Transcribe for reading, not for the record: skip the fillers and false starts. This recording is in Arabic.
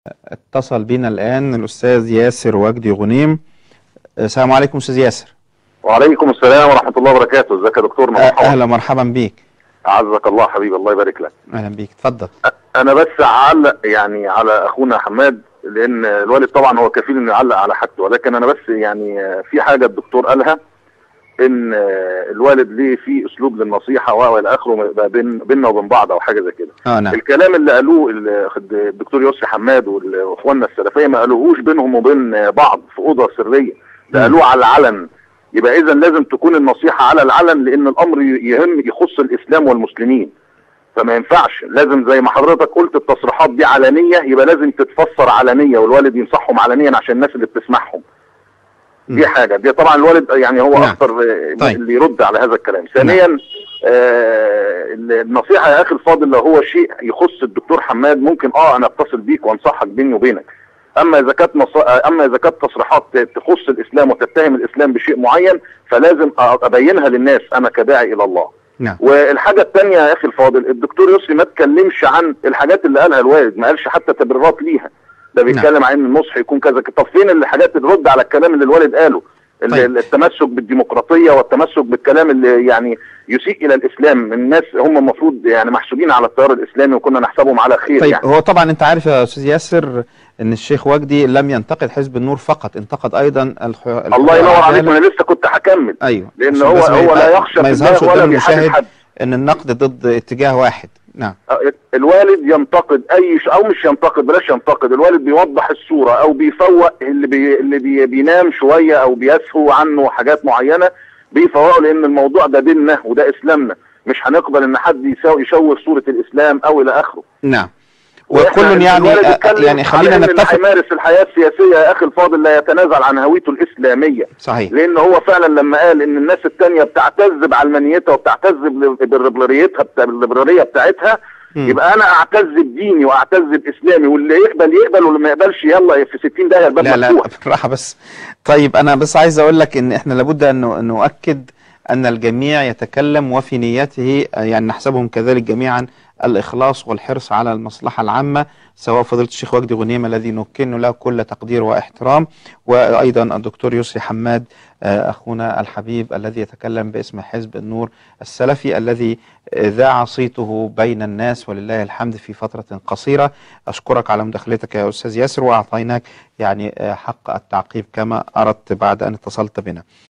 اتصل بينا الآن الأستاذ ياسر وجدي غنيم. السلام عليكم أستاذ ياسر. وعليكم السلام ورحمة الله وبركاته. ازيك يا دكتور؟ مرحبا. أهلا مرحبا بيك. أعزك الله حبيبي، الله يبارك لك. أهلا بيك، اتفضل. أنا بس أعلق يعني على أخونا حماد، لأن الوالد طبعا هو كفيل إنه يعلق على حاجته، ولكن أنا بس يعني في حاجة الدكتور قالها إن الوالد ليه في أسلوب للنصيحة وإلى آخره بيننا وبين بعض أو حاجة زي كده. نعم. الكلام اللي قالوه الدكتور يوسف حماد وإخواننا السلفية ما قالوهوش بينهم وبين بعض في أوضة سرية، ده قالوه على العلن. يبقى اذا لازم تكون النصيحة على العلن، لان الامر يخص الاسلام والمسلمين، فما ينفعش. لازم زي ما حضرتك قلت التصريحات دي علنية، يبقى لازم تتفسر علنية والوالد ينصحهم علنيا عشان الناس اللي بتسمعهم. دي حاجة، دي طبعا الوالد يعني هو اكتر طيب. اللي يرد على هذا الكلام. ثانيا النصيحة يا اخي الفاضل لو هو شيء يخص الدكتور حماد ممكن انا اتصل بيك وانصحك بيني وبينك. اما اذا كانت تصريحات تخص الاسلام وتتهم الاسلام بشيء معين فلازم ابينها للناس انا كداعي الى الله. نعم. والحاجه الثانيه يا اخي الفاضل، الدكتور يسري ما اتكلمش عن الحاجات اللي قالها الوالد، ما قالش حتى تبريرات ليها، ده بيتكلم عن ان النصح يكون كذا. طب فين الحاجات اللي ترد على الكلام اللي الوالد قاله؟ طيب. التمسك بالديمقراطيه والتمسك بالكلام اللي يعني يسيء الى الاسلام. الناس هم المفروض يعني محسوبين على التيار الاسلامي وكنا نحسبهم على خير. طيب يعني هو طبعا انت عارف يا استاذ ياسر ان الشيخ وجدي لم ينتقد حزب النور فقط، انتقد ايضا الله ينور عليك، انا لسه كنت هكمل. ايوه، لان هو لا يخشى ما يظهرش ولا قدام بيحاسب المشاهد حد. ان النقد ضد اتجاه واحد. نعم. الوالد ينتقد او مش ينتقد، بلاش ينتقد، الوالد بيوضح الصورة او بيفوق اللي بينام شوية او بيسهو عنه حاجات معينة، بيفوقه، لان الموضوع ده ديننا وده اسلامنا، مش هنقبل ان حد يشوه صورة الاسلام او الى اخره. نعم. وكل يعني خلينا نتفق. يمارس الحياة السياسية يا اخي الفاضل لا يتنازل عن هويته الاسلامية. صحيح. لان هو فعلا لما قال ان الناس التانية بتعتز بعلمانيتها وبتعتز بالليبرالية بتاعتها، يبقى انا اعتز بديني واعتز باسلامي، واللي يقبل يقبل واللي ما يقبلش يلا في 60 داهية الباب مفتوح. لا بالراحة بس. طيب انا بس عايز اقول لك ان احنا لابد ان نؤكد ان الجميع يتكلم وفي نيته، يعني نحسبهم كذلك جميعا، الإخلاص والحرص على المصلحة العامة، سواء فضيلة الشيخ وجدي غنيم الذي نكن له كل تقدير واحترام، وأيضا الدكتور يسري حماد أخونا الحبيب الذي يتكلم باسم حزب النور السلفي الذي ذاع صيته بين الناس ولله الحمد في فترة قصيرة. أشكرك على مداخلتك يا أستاذ ياسر، وأعطيناك يعني حق التعقيب كما أردت بعد أن اتصلت بنا.